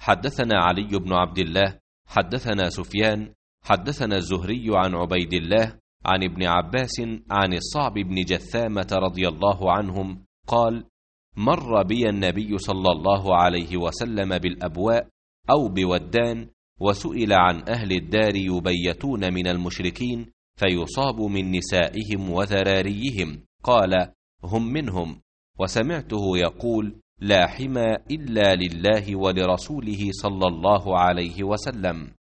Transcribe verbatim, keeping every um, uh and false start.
حدثنا علي بن عبد الله حدثنا سفيان حدثنا الزهري عن عبيد الله عن ابن عباس عن الصعب بن جثامة رضي الله عنهم قال: مر بي النبي صلى الله عليه وسلم بالأبواء أو بودان، وسئل عن أهل الدار يبيتون من المشركين فيصاب من نسائهم وذراريهم، قال: هم منهم. وسمعته يقول: لا حمى إلا لله ولرسوله صلى الله عليه وسلم.